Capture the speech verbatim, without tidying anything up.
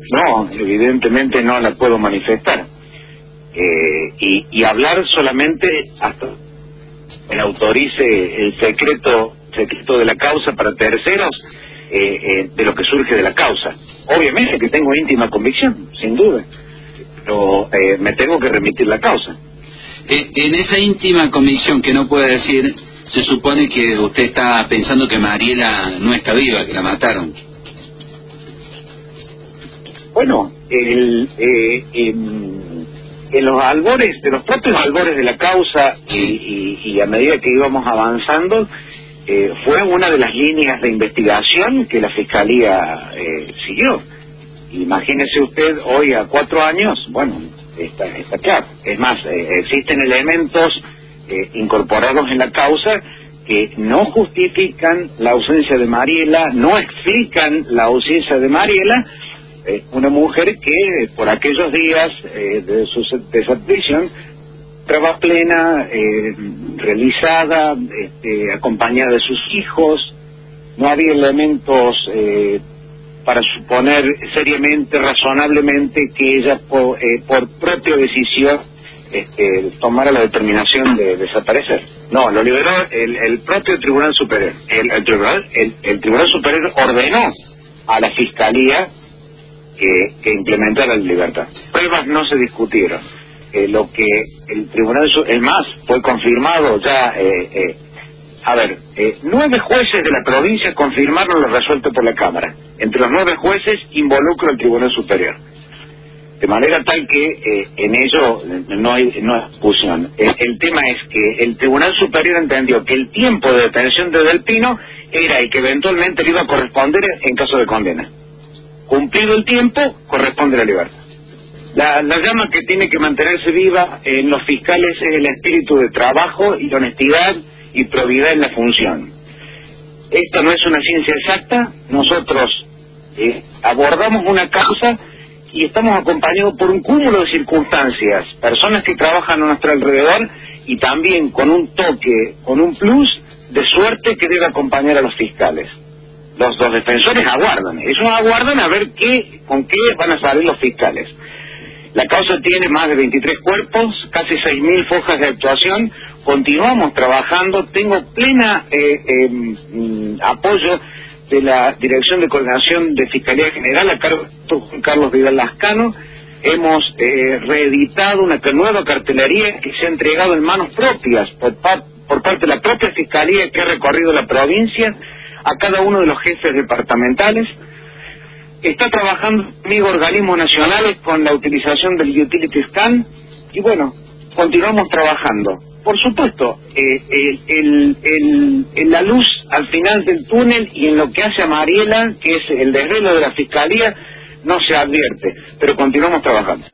No, evidentemente no la puedo manifestar. Eh, y, y hablar solamente hasta que autorice el secreto secreto de la causa para terceros, eh, eh, de lo que surge de la causa. Obviamente que tengo íntima convicción, sin duda, pero eh, me tengo que remitir la causa. Eh, en esa íntima convicción que no puede decir, se supone que usted está pensando que Mariela no está viva, que la mataron. Bueno, el, eh, en, en los albores, de los propios albores de la causa, y, y, y a medida que íbamos avanzando, eh, fue una de las líneas de investigación que la Fiscalía eh, siguió. Imagínese usted, hoy a cuatro años, bueno, está, está claro. Es más, eh, existen elementos eh, incorporados en la causa que no justifican la ausencia de Mariela, no explican la ausencia de Mariela, eh, una mujer que por aquellos días eh, de su desaparición estaba plena, eh, realizada, este, acompañada de sus hijos. No había elementos eh, para suponer seriamente, razonablemente, que ella por, eh, por propia decisión este, tomara la determinación de desaparecer. No, lo liberó el, el propio Tribunal Superior. El, el, tribunal, el, el Tribunal Superior ordenó a la Fiscalía que, que implementara la libertad. Pruebas no se discutieron. Eh, lo que el Tribunal, es más, fue confirmado ya. Eh, eh, a ver, eh, nueve jueces de la provincia confirmaron lo resuelto por la Cámara. Entre los nueve jueces involucra el Tribunal Superior. De manera tal que eh, en ello no hay, no hay discusión. El, el tema es que el Tribunal Superior entendió que el tiempo de detención de Del Pino era el que eventualmente le iba a corresponder en caso de condena. Cumplido el tiempo, corresponde la libertad. La, la llama que tiene que mantenerse viva en los fiscales es el espíritu de trabajo y honestidad y probidad en la función. Esta no es una ciencia exacta. Nosotros eh, abordamos una causa y estamos acompañados por un cúmulo de circunstancias, personas que trabajan a nuestro alrededor y también con un toque, con un plus de suerte que debe acompañar a los fiscales. Los, los defensores aguardan, ellos aguardan a ver qué, con qué van a salir los fiscales. La causa tiene más de veintitrés cuerpos, casi seis mil fojas de actuación. Continuamos trabajando. Tengo plena eh, eh, mm, apoyo de la Dirección de Coordinación de Fiscalía General a cargo de Juan Carlos Vidal Lascano. Hemos eh, reeditado una nueva cartelería que se ha entregado en manos propias por, par, por parte de la propia Fiscalía que ha recorrido la provincia a cada uno de los jefes departamentales. Está trabajando conmigo organismos nacionales con la utilización del Utility Scan y bueno, continuamos trabajando. Por supuesto, eh, el, el, el, el, la luz al final del túnel y en lo que hace a Mariela, que es el desvelo de la Fiscalía, no se advierte, pero continuamos trabajando.